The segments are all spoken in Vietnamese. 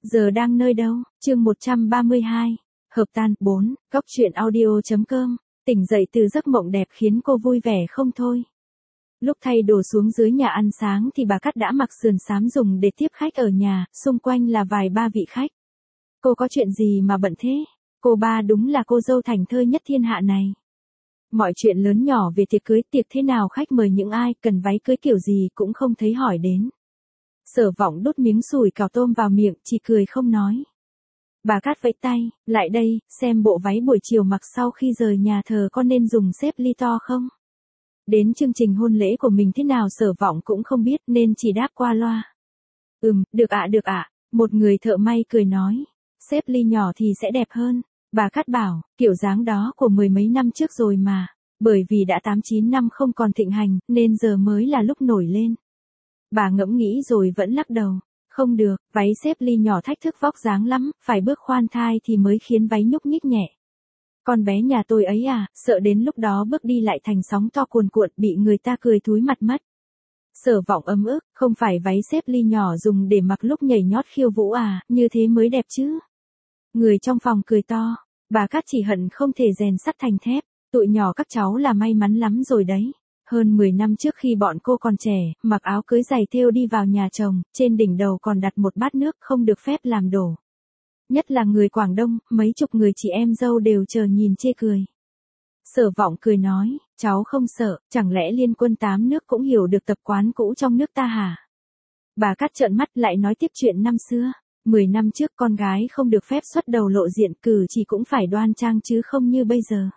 Giờ đang nơi đâu? Chương 132. Hợp tan 4. Góc truyện audio.com. Tỉnh dậy từ giấc mộng đẹp khiến cô vui vẻ không thôi. Lúc thay đồ xuống dưới nhà ăn sáng thì bà Cát đã mặc sườn xám dùng để tiếp khách ở nhà, xung quanh là vài ba vị khách. Cô có chuyện gì mà bận thế? Cô ba đúng là cô dâu thảnh thơi nhất thiên hạ này. Mọi chuyện lớn nhỏ về tiệc cưới, tiệc thế nào, khách mời những ai, cần váy cưới kiểu gì cũng không thấy hỏi đến. Sở Vọng đút miếng sủi cảo tôm vào miệng, chỉ cười không nói. Bà Cát vẫy tay, lại đây, xem bộ váy buổi chiều mặc sau khi rời nhà thờ có nên dùng xếp ly to không? Đến chương trình hôn lễ của mình thế nào Sở Vọng cũng không biết nên chỉ đáp qua loa. Được ạ. Một người thợ may cười nói. Xếp ly nhỏ thì sẽ đẹp hơn. Bà Cát bảo, kiểu dáng đó của mười mấy năm trước rồi mà. Bởi vì đã 8-9 năm không còn thịnh hành, nên giờ mới là lúc nổi lên. Bà ngẫm nghĩ rồi vẫn lắc đầu. Không được, váy xếp ly nhỏ thách thức vóc dáng lắm, phải bước khoan thai thì mới khiến váy nhúc nhích nhẹ. Con bé nhà tôi ấy à, sợ đến lúc đó bước đi lại thành sóng to cuồn cuộn bị người ta cười thúi mặt mất. Sở Vọng ấm ức, không phải váy xếp ly nhỏ dùng để mặc lúc nhảy nhót khiêu vũ à, như thế mới đẹp chứ. Người trong phòng cười to, bà Cát chỉ hận không thể rèn sắt thành thép, tụi nhỏ các cháu là may mắn lắm rồi đấy. Hơn 10 năm trước khi bọn cô còn trẻ, mặc áo cưới giày thêu đi vào nhà chồng, trên đỉnh đầu còn đặt một bát nước không được phép làm đổ. Nhất là người Quảng Đông, mấy chục người chị em dâu đều chờ nhìn chê cười. Sở Vọng cười nói, cháu không sợ, chẳng lẽ Liên Quân 8 nước cũng hiểu được tập quán cũ trong nước ta hả? Bà Cát trợn mắt lại nói tiếp chuyện năm xưa. 10 năm trước con gái không được phép xuất đầu lộ diện, cử chỉ cũng phải đoan trang chứ không như bây giờ.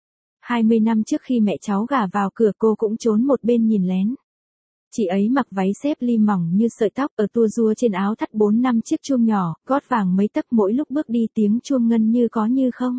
20 năm trước khi mẹ cháu gả vào cửa cô cũng trốn một bên nhìn lén. Chị ấy mặc váy xếp ly mỏng như sợi tóc, ở tua rua trên áo thắt 4-5 chiếc chuông nhỏ, gót vàng mấy tấc, mỗi lúc bước đi tiếng chuông ngân như có như không.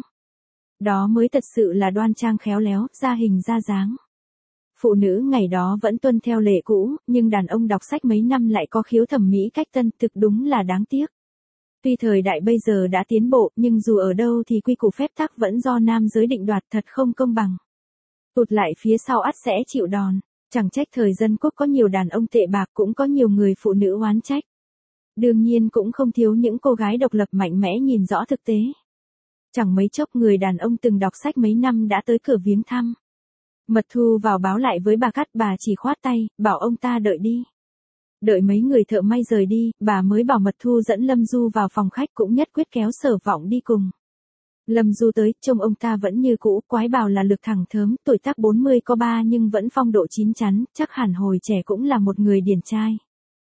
Đó mới thật sự là đoan trang khéo léo, ra hình ra dáng. Phụ nữ ngày đó vẫn tuân theo lệ cũ, nhưng đàn ông đọc sách mấy năm lại có khiếu thẩm mỹ cách tân, thực đúng là đáng tiếc. Tuy thời đại bây giờ đã tiến bộ, nhưng dù ở đâu thì quy củ phép tắc vẫn do nam giới định đoạt, thật không công bằng. Tụt lại phía sau ắt sẽ chịu đòn, chẳng trách thời dân quốc có nhiều đàn ông tệ bạc, cũng có nhiều người phụ nữ oán trách. Đương nhiên cũng không thiếu những cô gái độc lập mạnh mẽ nhìn rõ thực tế. Chẳng mấy chốc người đàn ông từng đọc sách mấy năm đã tới cửa viếng thăm. Mật Thu vào báo lại với bà Cát, bà chỉ khoát tay, bảo ông ta đợi đi. Đợi mấy người thợ may rời đi, bà mới bảo Mật Thu dẫn Lâm Du vào phòng khách, cũng nhất quyết kéo Sở Vọng đi cùng. Lâm Du tới, trông ông ta vẫn như cũ, quái bào là lực thẳng thớm, tuổi tác 40 có 3 nhưng vẫn phong độ chín chắn, chắc hẳn hồi trẻ cũng là một người điển trai.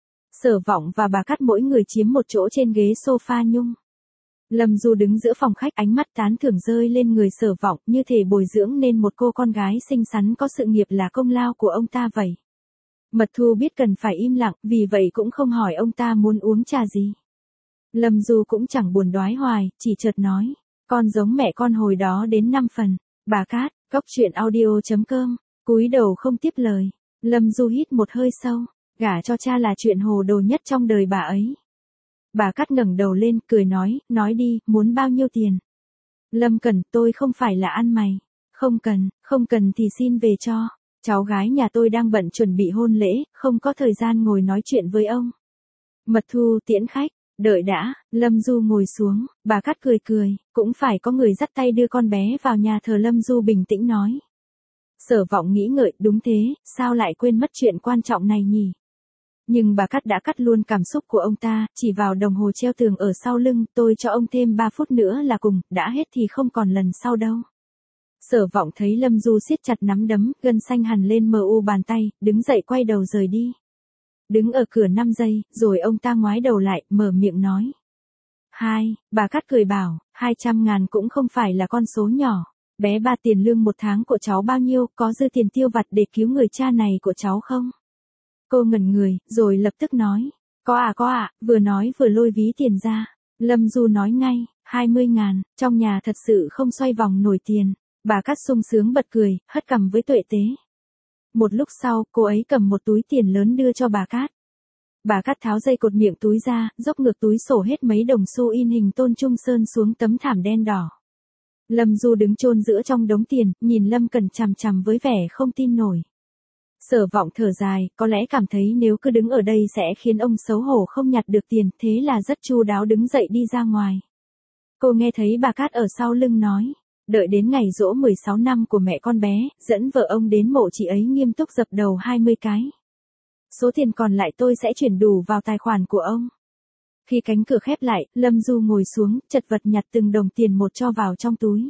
Sở Vọng và bà Cát mỗi người chiếm một chỗ trên ghế sofa nhung. Lâm Du đứng giữa phòng khách, ánh mắt tán thưởng rơi lên người Sở Vọng, như thể bồi dưỡng nên một cô con gái xinh xắn có sự nghiệp là công lao của ông ta vậy. Mật Thu biết cần phải im lặng, vì vậy cũng không hỏi ông ta muốn uống trà gì. Lâm Du cũng chẳng buồn đoái hoài, chỉ chợt nói, con giống mẹ con hồi đó đến 5 phần. Bà Cát, góc truyện audio.com, cúi đầu không tiếp lời. Lâm Du hít một hơi sâu, gả cho cha là chuyện hồ đồ nhất trong đời bà ấy. Bà Cát ngẩng đầu lên, cười nói đi, muốn bao nhiêu tiền? Lâm Cẩn, tôi không phải là ăn mày. Không cần thì xin về cho. Cháu gái nhà tôi đang bận chuẩn bị hôn lễ, không có thời gian ngồi nói chuyện với ông. Mật Thu tiễn khách, đợi đã, Lâm Du ngồi xuống, bà Cát cười, cũng phải có người dắt tay đưa con bé vào nhà thờ. Lâm Du bình tĩnh nói. Sở Vọng nghĩ ngợi, đúng thế, sao lại quên mất chuyện quan trọng này nhỉ? Nhưng bà Cát đã cắt luôn cảm xúc của ông ta, chỉ vào đồng hồ treo tường ở sau lưng, tôi cho ông thêm 3 phút nữa là cùng, đã hết thì không còn lần sau đâu. Sở Vọng thấy Lâm Du siết chặt nắm đấm, gân xanh hằn lên mờ u bàn tay, đứng dậy quay đầu rời đi. Đứng ở cửa 5 giây, rồi ông ta ngoái đầu lại, mở miệng nói. Bà Cát cười bảo, 200.000 cũng không phải là con số nhỏ. Bé ba tiền lương một tháng của cháu bao nhiêu, có dư tiền tiêu vặt để cứu người cha này của cháu không? Cô ngẩn người, rồi lập tức nói. Có ạ, vừa nói vừa lôi ví tiền ra. Lâm Du nói ngay, 20.000, trong nhà thật sự không xoay vòng nổi tiền. Bà Cát sung sướng bật cười, hất cằm với tuệ tế. Một lúc sau, cô ấy cầm một túi tiền lớn đưa cho bà Cát. Bà Cát tháo dây cột miệng túi ra, dốc ngược túi sổ hết mấy đồng xu in hình Tôn Trung Sơn xuống tấm thảm đen đỏ. Lâm Du đứng chôn giữa trong đống tiền, nhìn Lâm Cẩn chằm chằm với vẻ không tin nổi. Sở Vọng thở dài, có lẽ cảm thấy nếu cứ đứng ở đây sẽ khiến ông xấu hổ không nhặt được tiền, thế là rất chu đáo đứng dậy đi ra ngoài. Cô nghe thấy bà Cát ở sau lưng nói, đợi đến ngày giỗ 16 năm của mẹ con bé, dẫn vợ ông đến mộ chị ấy nghiêm túc dập đầu 20 cái. Số tiền còn lại tôi sẽ chuyển đủ vào tài khoản của ông. Khi cánh cửa khép lại, Lâm Du ngồi xuống, chật vật nhặt từng đồng tiền một cho vào trong túi.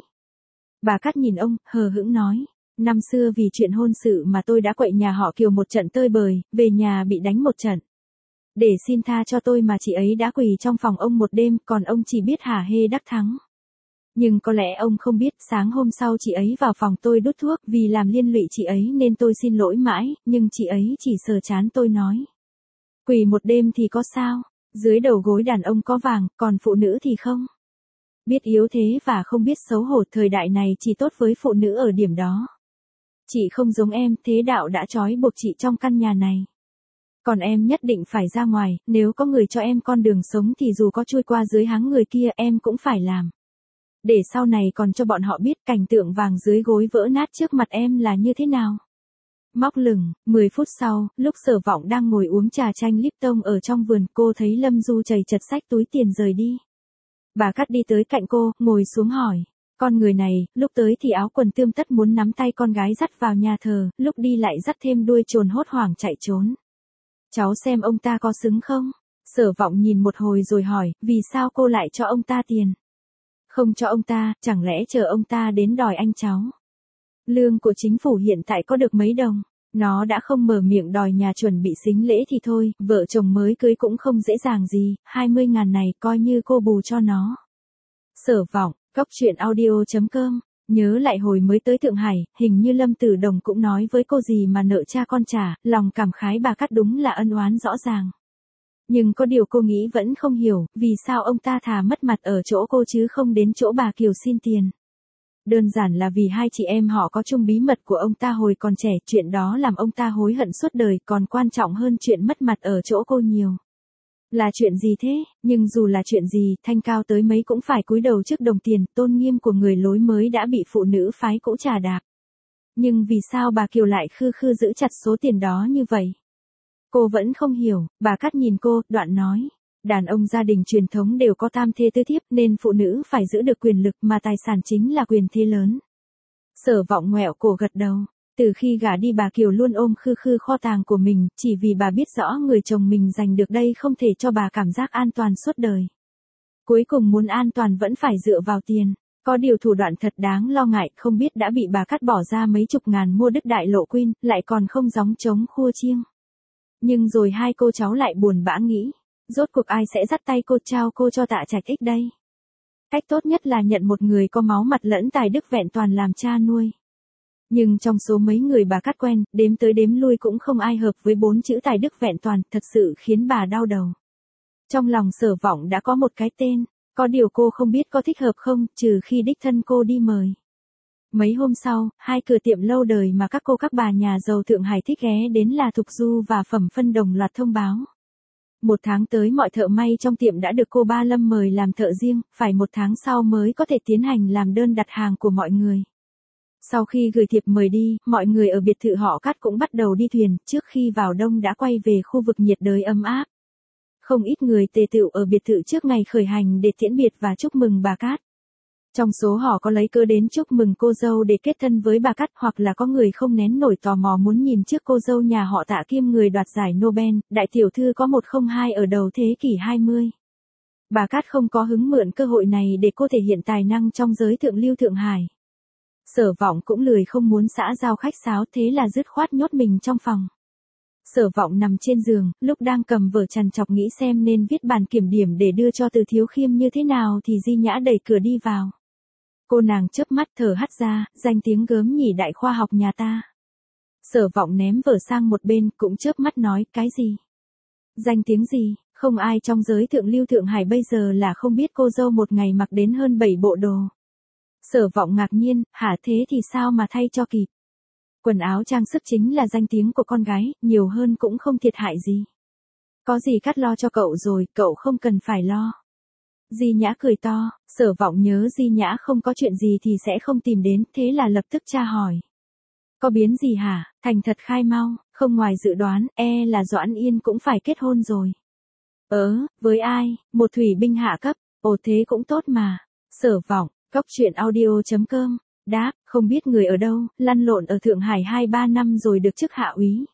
Bà Cát nhìn ông, hờ hững nói, năm xưa vì chuyện hôn sự mà tôi đã quậy nhà họ Kiều một trận tơi bời, về nhà bị đánh một trận. Để xin tha cho tôi mà chị ấy đã quỳ trong phòng ông một đêm, còn ông chỉ biết hả hê đắc thắng. Nhưng có lẽ ông không biết, sáng hôm sau chị ấy vào phòng tôi đút thuốc, vì làm liên lụy chị ấy nên tôi xin lỗi mãi, nhưng chị ấy chỉ sờ trán tôi nói. Quỳ một đêm thì có sao, dưới đầu gối đàn ông có vàng, còn phụ nữ thì không. Biết yếu thế và không biết xấu hổ, thời đại này chỉ tốt với phụ nữ ở điểm đó. Chị không giống em, thế đạo đã trói buộc chị trong căn nhà này. Còn em nhất định phải ra ngoài, nếu có người cho em con đường sống thì dù có chui qua dưới háng người kia em cũng phải làm. Để sau này còn cho bọn họ biết cảnh tượng vàng dưới gối vỡ nát trước mặt em là như thế nào. Móc lửng, 10 phút sau, lúc Sở Vọng đang ngồi uống trà chanh Lipton ở trong vườn, cô thấy Lâm Du chầy chật xách túi tiền rời đi. Bà Cát đi tới cạnh cô, ngồi xuống hỏi. Con người này, lúc tới thì áo quần tươm tất muốn nắm tay con gái dắt vào nhà thờ, lúc đi lại dắt thêm đuôi trồn hốt hoảng chạy trốn. Cháu xem ông ta có xứng không? Sở Vọng nhìn một hồi rồi hỏi, vì sao cô lại cho ông ta tiền? Không cho ông ta, chẳng lẽ chờ ông ta đến đòi anh cháu? Lương của chính phủ hiện tại có được mấy đồng? Nó đã không mở miệng đòi nhà chuẩn bị sính lễ thì thôi, vợ chồng mới cưới cũng không dễ dàng gì, 20.000 này coi như cô bù cho nó. Sở Vọng, goctruyện.audio.com. Nhớ lại hồi mới tới Thượng Hải, hình như Lâm Tử Đồng cũng nói với cô gì mà nợ cha con trả, lòng cảm khái bà Cát đúng là ân oán rõ ràng. Nhưng có điều cô nghĩ vẫn không hiểu, vì sao ông ta thà mất mặt ở chỗ cô chứ không đến chỗ bà Kiều xin tiền. Đơn giản là vì hai chị em họ có chung bí mật của ông ta hồi còn trẻ, chuyện đó làm ông ta hối hận suốt đời, còn quan trọng hơn chuyện mất mặt ở chỗ cô nhiều. Là chuyện gì thế, nhưng dù là chuyện gì, thanh cao tới mấy cũng phải cúi đầu trước đồng tiền, tôn nghiêm của người lối mới đã bị phụ nữ phái cũ trà đạp. Nhưng vì sao bà Kiều lại khư khư giữ chặt số tiền đó như vậy? Cô vẫn không hiểu, bà Cát nhìn cô, đoạn nói. Đàn ông gia đình truyền thống đều có tam thê tứ thiếp nên phụ nữ phải giữ được quyền lực mà tài sản chính là quyền thế lớn. Sở Vọng ngoẹo cổ gật đầu. Từ khi gả đi bà Kiều luôn ôm khư khư kho tàng của mình, chỉ vì bà biết rõ người chồng mình giành được đây không thể cho bà cảm giác an toàn suốt đời. Cuối cùng muốn an toàn vẫn phải dựa vào tiền. Có điều thủ đoạn thật đáng lo ngại, không biết đã bị bà Cát bỏ ra mấy chục ngàn mua Đức Đại Lộ Queen, lại còn không gióng trống khua chiêng. Nhưng rồi hai cô cháu lại buồn bã nghĩ, rốt cuộc ai sẽ dắt tay cô trao cô cho Tạ Trạch Ích đây? Cách tốt nhất là nhận một người có máu mặt lẫn tài đức vẹn toàn làm cha nuôi. Nhưng trong số mấy người bà Cát quen, đếm tới đếm lui cũng không ai hợp với 4 chữ tài đức vẹn toàn, thật sự khiến bà đau đầu. Trong lòng Sở Vọng đã có một cái tên, có điều cô không biết có thích hợp không, trừ khi đích thân cô đi mời. Mấy hôm sau, hai cửa tiệm lâu đời mà các cô các bà nhà giàu Thượng Hải thích ghé đến là Thục Du và Phẩm Phân đồng loạt thông báo. 1 tháng tới mọi thợ may trong tiệm đã được cô Ba Lâm mời làm thợ riêng, phải 1 tháng sau mới có thể tiến hành làm đơn đặt hàng của mọi người. Sau khi gửi thiệp mời đi, mọi người ở biệt thự họ Cát cũng bắt đầu đi thuyền, trước khi vào đông đã quay về khu vực nhiệt đới ấm áp. Không ít người tề tựu ở biệt thự trước ngày khởi hành để tiễn biệt và chúc mừng bà Cát. Trong số họ có lấy cớ đến chúc mừng cô dâu để kết thân với bà Cát, hoặc là có người không nén nổi tò mò muốn nhìn trước cô dâu nhà họ Tạ kiêm người đoạt giải Nobel, đại tiểu thư có 102 ở đầu thế kỷ 20. Bà Cát không có hứng mượn cơ hội này để cô thể hiện tài năng trong giới thượng lưu Thượng Hải. Sở Vọng cũng lười không muốn xã giao khách sáo, thế là dứt khoát nhốt mình trong phòng. Sở Vọng nằm trên giường, lúc đang cầm vở trằn trọc nghĩ xem nên viết bản kiểm điểm để đưa cho Từ Thiếu Khiêm như thế nào thì Di Nhã đẩy cửa đi vào. Cô nàng chớp mắt thở hắt ra, danh tiếng gớm nhỉ đại khoa học nhà ta. Sở Vọng ném vở sang một bên, cũng chớp mắt nói, cái gì? Danh tiếng gì? Không ai trong giới thượng lưu Thượng Hải bây giờ là không biết cô dâu một ngày mặc đến hơn 7 bộ đồ. Sở Vọng ngạc nhiên, hả thế thì sao mà thay cho kịp? Quần áo trang sức chính là danh tiếng của con gái, nhiều hơn cũng không thiệt hại gì. Có gì Cát lo cho cậu rồi, cậu không cần phải lo. Di Nhã cười to, Sở Vọng nhớ Di Nhã không có chuyện gì thì sẽ không tìm đến, thế là lập tức tra hỏi. Có biến gì hả, thành thật khai mau, không ngoài dự đoán, là Doãn Yên cũng phải kết hôn rồi. Với ai, một thủy binh hạ cấp, ồ thế cũng tốt mà. Sở Vọng, Cóc Truyện Audio.com, đáp, không biết người ở đâu, lăn lộn ở Thượng Hải 2-3 năm rồi được chức hạ úy.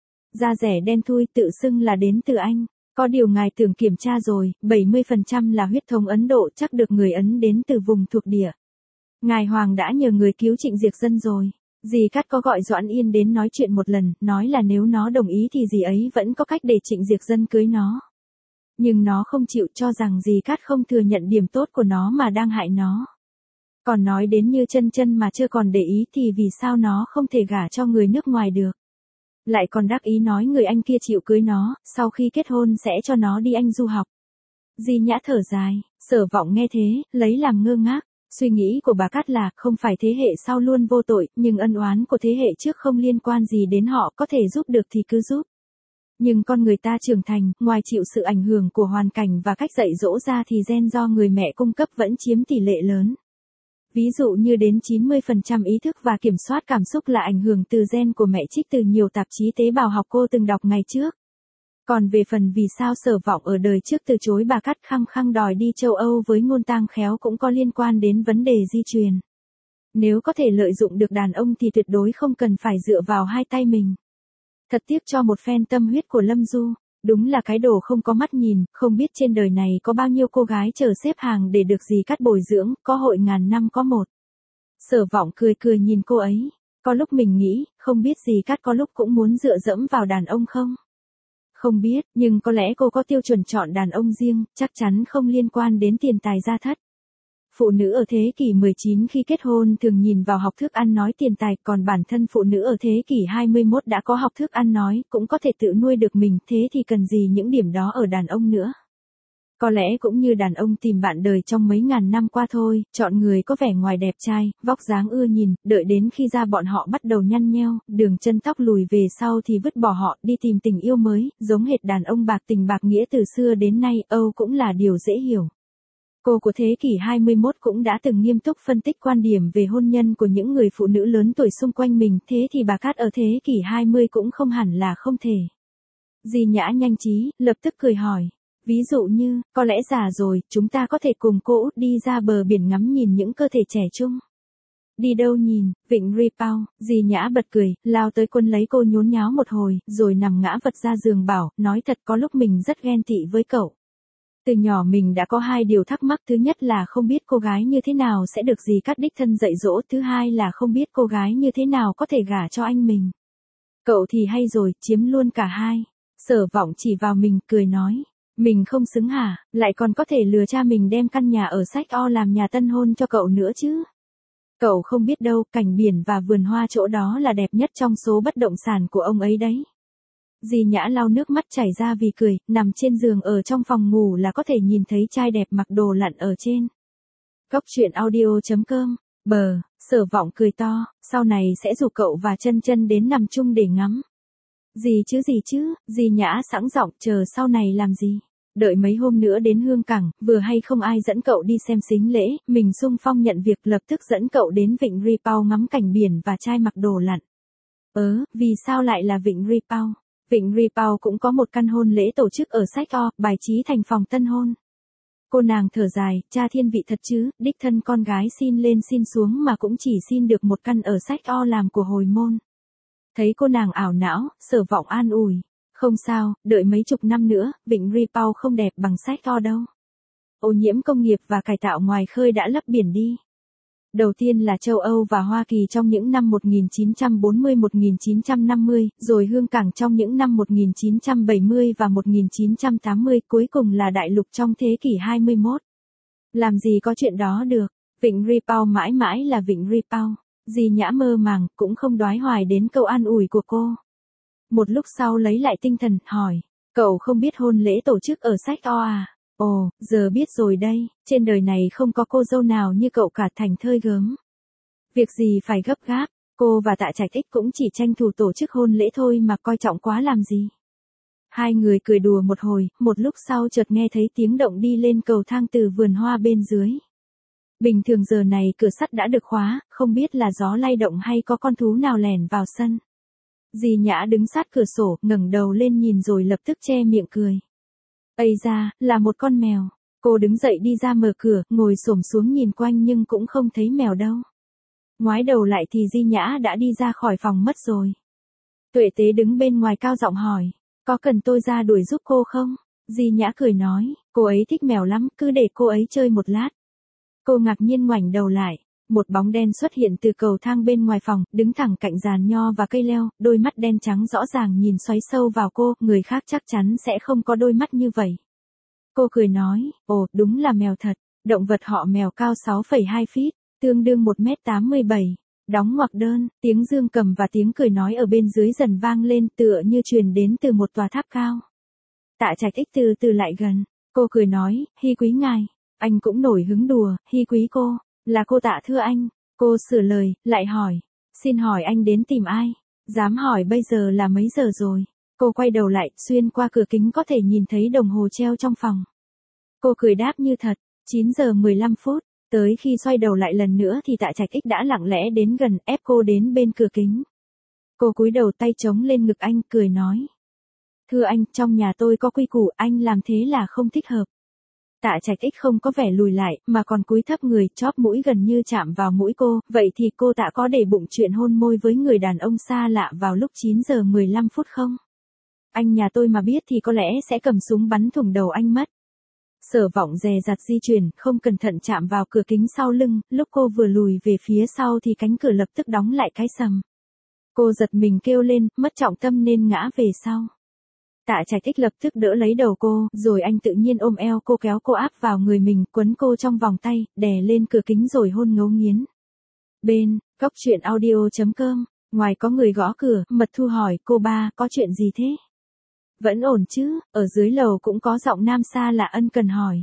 Da rẻ đen thui tự xưng là đến từ Anh. Có điều ngài tưởng kiểm tra rồi, 70% là huyết thống Ấn Độ, chắc được người Ấn đến từ vùng thuộc địa. Ngài Hoàng đã nhờ người cứu Trịnh Diệc Dân rồi. Dì Cát có gọi Doãn Yên đến nói chuyện một lần, nói là nếu nó đồng ý thì dì ấy vẫn có cách để Trịnh Diệc Dân cưới nó. Nhưng nó không chịu, cho rằng dì Cát không thừa nhận điểm tốt của nó mà đang hại nó. Còn nói đến như chân chân mà chưa còn để ý thì vì sao nó không thể gả cho người nước ngoài được. Lại còn đắc ý nói người anh kia chịu cưới nó, sau khi kết hôn sẽ cho nó đi Anh du học. Di Nhã thở dài, Sở Vọng nghe thế, lấy làm ngơ ngác. Suy nghĩ của bà Cát là, không phải thế hệ sau luôn vô tội, nhưng ân oán của thế hệ trước không liên quan gì đến họ, có thể giúp được thì cứ giúp. Nhưng con người ta trưởng thành, ngoài chịu sự ảnh hưởng của hoàn cảnh và cách dạy dỗ ra thì gen do người mẹ cung cấp vẫn chiếm tỷ lệ lớn. Ví dụ như đến 90% ý thức và kiểm soát cảm xúc là ảnh hưởng từ gen của mẹ, trích từ nhiều tạp chí tế bào học cô từng đọc ngày trước. Còn về phần vì sao Sở Vọng ở đời trước từ chối bà Cát khăng khăng đòi đi châu Âu với ngôn tang khéo cũng có liên quan đến vấn đề di truyền. Nếu có thể lợi dụng được đàn ông thì tuyệt đối không cần phải dựa vào hai tay mình. Thật tiếc cho một phen tâm huyết của Lâm Du. Đúng là cái đồ không có mắt nhìn, không biết trên đời này có bao nhiêu cô gái chờ xếp hàng để được dì Cát bồi dưỡng, có hội ngàn năm có một. Sở Vọng cười cười nhìn cô ấy. Có lúc mình nghĩ, không biết dì Cát có lúc cũng muốn dựa dẫm vào đàn ông không? Không biết, nhưng có lẽ cô có tiêu chuẩn chọn đàn ông riêng, chắc chắn không liên quan đến tiền tài gia thất. Phụ nữ ở thế kỷ 19 khi kết hôn thường nhìn vào học thức ăn nói tiền tài, còn bản thân phụ nữ ở thế kỷ 21 đã có học thức ăn nói, cũng có thể tự nuôi được mình, thế thì cần gì những điểm đó ở đàn ông nữa. Có lẽ cũng như đàn ông tìm bạn đời trong mấy ngàn năm qua thôi, chọn người có vẻ ngoài đẹp trai, vóc dáng ưa nhìn, đợi đến khi da bọn họ bắt đầu nhăn nheo, đường chân tóc lùi về sau thì vứt bỏ họ, đi tìm tình yêu mới, giống hệt đàn ông bạc tình bạc nghĩa từ xưa đến nay, cũng là điều dễ hiểu. Cô của thế kỷ 21 cũng đã từng nghiêm túc phân tích quan điểm về hôn nhân của những người phụ nữ lớn tuổi xung quanh mình, thế thì bà Cát ở thế kỷ 20 cũng không hẳn là không thể. Di Nhã nhanh trí, lập tức cười hỏi. Ví dụ như, có lẽ già rồi, chúng ta có thể cùng cô út đi ra bờ biển ngắm nhìn những cơ thể trẻ trung. Đi đâu nhìn, vịnh Ripao, Di Nhã bật cười, lao tới quân lấy cô nhốn nháo một hồi, rồi nằm ngã vật ra giường bảo, nói thật có lúc mình rất ghen tị với cậu. Từ nhỏ mình đã có hai điều thắc mắc, thứ nhất là không biết cô gái như thế nào sẽ được dì Cát đích thân dạy dỗ, thứ hai là không biết cô gái như thế nào có thể gả cho anh mình. Cậu thì hay rồi, chiếm luôn cả hai. Sở Vọng chỉ vào mình, cười nói. Mình không xứng hả, lại còn có thể lừa cha mình đem căn nhà ở Sách O làm nhà tân hôn cho cậu nữa chứ. Cậu không biết đâu, cảnh biển và vườn hoa chỗ đó là đẹp nhất trong số bất động sản của ông ấy đấy. Di Nhã lau nước mắt chảy ra vì cười, nằm trên giường ở trong phòng ngủ là có thể nhìn thấy trai đẹp mặc đồ lặn ở trên. Cóc Truyện Audio.com, Sở Vọng cười to, sau này sẽ rủ cậu và chân chân đến nằm chung để ngắm. Gì chứ, Di Nhã sẵn giọng, chờ sau này làm gì? Đợi mấy hôm nữa đến Hương Cảng, vừa hay không ai dẫn cậu đi xem sính lễ, mình xung phong nhận việc lập tức dẫn cậu đến vịnh Ripao ngắm cảnh biển và trai mặc đồ lặn. Vì sao lại là vịnh Ripao? Vịnh Ripao cũng có một căn hôn lễ tổ chức ở Sách O, bài trí thành phòng tân hôn. Cô nàng thở dài, cha thiên vị thật chứ, đích thân con gái xin lên xin xuống mà cũng chỉ xin được một căn ở Sách O làm của hồi môn. Thấy cô nàng ảo não, Sở Vọng an ủi. Không sao, đợi mấy chục năm nữa, vịnh Ripao không đẹp bằng Sách O đâu. Ô nhiễm công nghiệp và cải tạo ngoài khơi đã lấp biển đi. Đầu tiên là châu Âu và Hoa Kỳ trong những năm 1940-1950, rồi Hương Cảng trong những năm 1970 và 1980, cuối cùng là đại lục trong thế kỷ 21. Làm gì có chuyện đó được, vịnh Ripao mãi mãi là vịnh Ripao. Di Nhã mơ màng, cũng không đoái hoài đến câu an ủi của cô. Một lúc sau lấy lại tinh thần, hỏi, cậu không biết hôn lễ tổ chức ở Sách O à? Ồ, giờ biết rồi đây, trên đời này không có cô dâu nào như cậu cả, thành thơi gớm. Việc gì phải gấp gáp, cô và Tạ Trạch Ích cũng chỉ tranh thủ tổ chức hôn lễ thôi mà coi trọng quá làm gì. Hai người cười đùa một hồi, một lúc sau chợt nghe thấy tiếng động đi lên cầu thang từ vườn hoa bên dưới. Bình thường giờ này cửa sắt đã được khóa, không biết là gió lay động hay có con thú nào lẻn vào sân. Dì Nhã đứng sát cửa sổ, ngẩng đầu lên nhìn rồi lập tức che miệng cười. Ây da, là một con mèo. Cô đứng dậy đi ra mở cửa, ngồi xổm xuống nhìn quanh nhưng cũng không thấy mèo đâu. Ngoái đầu lại thì Di Nhã đã đi ra khỏi phòng mất rồi. Tuệ Tế đứng bên ngoài cao giọng hỏi, có cần tôi ra đuổi giúp cô không? Di Nhã cười nói, cô ấy thích mèo lắm, cứ để cô ấy chơi một lát. Cô ngạc nhiên ngoảnh đầu lại, một bóng đen xuất hiện từ cầu thang bên ngoài phòng, đứng thẳng cạnh giàn nho và cây leo, đôi mắt đen trắng rõ ràng nhìn xoáy sâu vào cô, người khác chắc chắn sẽ không có đôi mắt như vậy. Cô cười nói, ồ, đúng là mèo thật, động vật họ mèo cao 6,2 feet, tương đương 1m87. Đóng ngoặc đơn, tiếng dương cầm và tiếng cười nói ở bên dưới dần vang lên tựa như truyền đến từ một tòa tháp cao. Tạ Trạch Ích từ từ lại gần, cô cười nói, Hi quý ngài, anh cũng nổi hứng đùa, Hi quý cô, là cô Tạ thưa anh. Cô sửa lời, lại hỏi, xin hỏi anh đến tìm ai? Dám hỏi bây giờ là mấy giờ rồi? Cô quay đầu lại, xuyên qua cửa kính có thể nhìn thấy đồng hồ treo trong phòng. Cô cười đáp như thật, 9 giờ 15 phút. Tới khi xoay đầu lại lần nữa thì Tạ Trạch Ích đã lặng lẽ đến gần, ép cô đến bên cửa kính. Cô cúi đầu tay chống lên ngực anh, cười nói. Thưa anh, trong nhà tôi có quy củ, anh làm thế là không thích hợp. Tạ Trạch Ích không có vẻ lùi lại, mà còn cúi thấp người, chóp mũi gần như chạm vào mũi cô, vậy thì cô Tạ có để bụng chuyện hôn môi với người đàn ông xa lạ vào lúc 9 giờ 15 phút không? Anh nhà tôi mà biết thì có lẽ sẽ cầm súng bắn thủng đầu anh mất. Sở Vọng dè dặt di chuyển, không cẩn thận chạm vào cửa kính sau lưng, lúc cô vừa lùi về phía sau thì cánh cửa lập tức đóng lại cái sầm. Cô giật mình kêu lên, mất trọng tâm nên ngã về sau. Tạ Trạch Ích lập tức đỡ lấy đầu cô, rồi anh tự nhiên ôm eo cô kéo cô áp vào người mình, quấn cô trong vòng tay, đè lên cửa kính rồi hôn ngấu nghiến. Bên, Cóc Truyện Audio.com, ngoài có người gõ cửa, Mật Thu hỏi, cô ba, có chuyện gì thế? Vẫn ổn chứ, ở dưới lầu cũng có giọng nam xa lạ ân cần hỏi.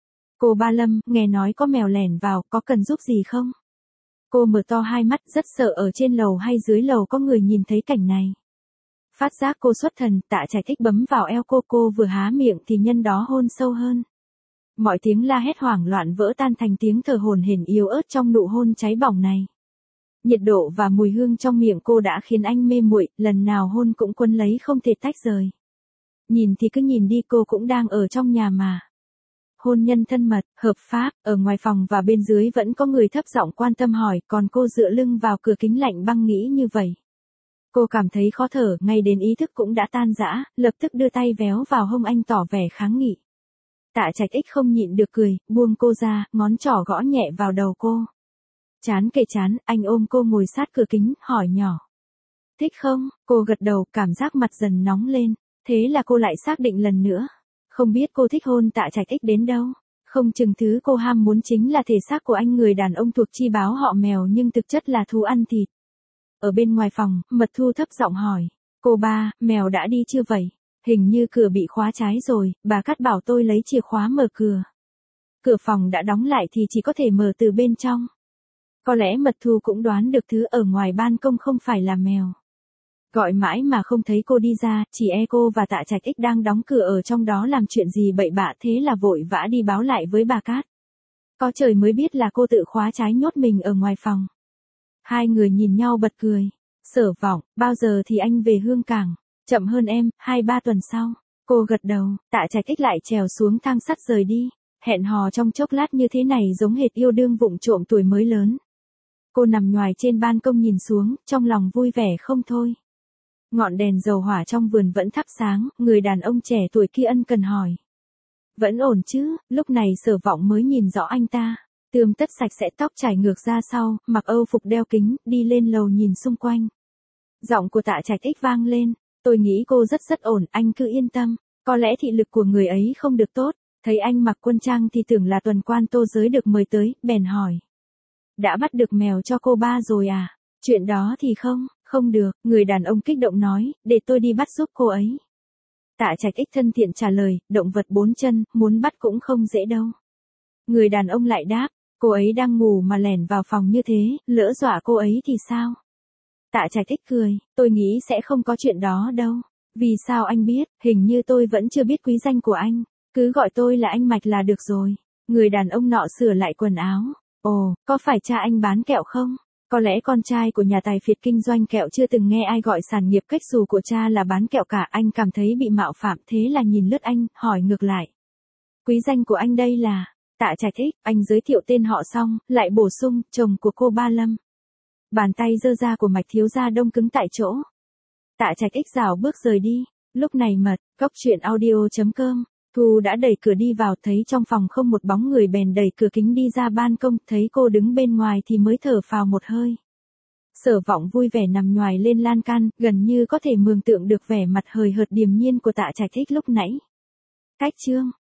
Cô Ba Lâm, nghe nói có mèo lẻn vào, có cần giúp gì không? Cô mở to hai mắt, rất sợ ở trên lầu hay dưới lầu có người nhìn thấy cảnh này. Phát giác cô xuất thần, Tạ Trạch Ích bấm vào eo cô vừa há miệng thì nhân đó hôn sâu hơn. Mọi tiếng la hét hoảng loạn vỡ tan thành tiếng thở hổn hển yếu ớt trong nụ hôn cháy bỏng này. Nhiệt độ và mùi hương trong miệng cô đã khiến anh mê muội, lần nào hôn cũng quấn lấy không thể tách rời. Nhìn thì cứ nhìn đi, cô cũng đang ở trong nhà mà. Hôn nhân thân mật, hợp pháp, ở ngoài phòng và bên dưới vẫn có người thấp giọng quan tâm hỏi, còn cô dựa lưng vào cửa kính lạnh băng nghĩ như vậy. Cô cảm thấy khó thở, ngay đến ý thức cũng đã tan rã, lập tức đưa tay véo vào hông anh tỏ vẻ kháng nghị. Tạ Trạch Ích không nhịn được cười, buông cô ra, ngón trỏ gõ nhẹ vào đầu cô. Chán kề chán, anh ôm cô ngồi sát cửa kính, hỏi nhỏ. Thích không? Cô gật đầu, cảm giác mặt dần nóng lên. Thế là cô lại xác định lần nữa. Không biết cô thích hôn Tạ Trạch Ích đến đâu. Không chừng thứ cô ham muốn chính là thể xác của anh, người đàn ông thuộc chi báo họ mèo nhưng thực chất là thú ăn thịt. Ở bên ngoài phòng, Mật Thu thấp giọng hỏi. Cô ba, mèo đã đi chưa vậy? Hình như cửa bị khóa trái rồi, bà Cát bảo tôi lấy chìa khóa mở cửa. Cửa phòng đã đóng lại thì chỉ có thể mở từ bên trong. Có lẽ Mật Thu cũng đoán được thứ ở ngoài ban công không phải là mèo. Gọi mãi mà không thấy cô đi ra, chỉ e cô và Tạ Trạch Ích đang đóng cửa ở trong đó làm chuyện gì bậy bạ, thế là vội vã đi báo lại với bà Cát. Có trời mới biết là cô tự khóa trái nhốt mình ở ngoài phòng. Hai người nhìn nhau bật cười. Sở Vọng, bao giờ thì anh về Hương Cảng? Chậm hơn em, 2-3 tuần sau. Cô gật đầu, Tạ Trạch Ích lại trèo xuống thang sắt rời đi. Hẹn hò trong chốc lát như thế này giống hệt yêu đương vụng trộm tuổi mới lớn. Cô nằm nhoài trên ban công nhìn xuống, trong lòng vui vẻ không thôi. Ngọn đèn dầu hỏa trong vườn vẫn thắp sáng, người đàn ông trẻ tuổi kia ân cần hỏi. Vẫn ổn chứ? Lúc này Sở Vọng mới nhìn rõ anh ta. Tươm tất sạch sẽ, tóc trải ngược ra sau, mặc âu phục đeo kính, đi lên lầu nhìn xung quanh. Giọng của Tạ Trạch Ích vang lên. Tôi nghĩ cô rất ổn, anh cứ yên tâm. Có lẽ thị lực của người ấy không được tốt. Thấy anh mặc quân trang thì tưởng là tuần quan Tô Giới được mời tới, bèn hỏi. Đã bắt được mèo cho cô ba rồi à? Chuyện đó thì không được, người đàn ông kích động nói, để tôi đi bắt giúp cô ấy. Tạ Trạch Ích thân thiện trả lời, động vật 4 chân, muốn bắt cũng không dễ đâu. Người đàn ông lại đáp, cô ấy đang ngủ mà lẻn vào phòng như thế, lỡ dọa cô ấy thì sao? Tạ Trạch Ích cười, tôi nghĩ sẽ không có chuyện đó đâu. Vì sao anh biết, hình như tôi vẫn chưa biết quý danh của anh. Cứ gọi tôi là anh Mạch là được rồi. Người đàn ông nọ sửa lại quần áo. Ồ, có phải cha anh bán kẹo không? Có lẽ con trai của nhà tài phiệt kinh doanh kẹo chưa từng nghe ai gọi sản nghiệp kết xù của cha là bán kẹo cả. Anh cảm thấy bị mạo phạm, thế là nhìn lướt anh, hỏi ngược lại. Quý danh của anh đây là Tạ Trạch Ích. Anh giới thiệu tên họ xong, lại bổ sung, chồng của cô Ba Lâm. Bàn tay giơ ra của Mạch thiếu gia đông cứng tại chỗ. Tạ Trạch Ích rảo bước rời đi. Lúc này Cóc truyện audio.com, Thu đã đẩy cửa đi vào, thấy trong phòng không một bóng người bèn đẩy cửa kính đi ra ban công, thấy cô đứng bên ngoài thì mới thở phào một hơi. Sở Vọng vui vẻ nằm nhoài lên lan can, gần như có thể mường tượng được vẻ mặt hời hợt điềm nhiên của Tạ Trạch Ích lúc nãy. Cách chương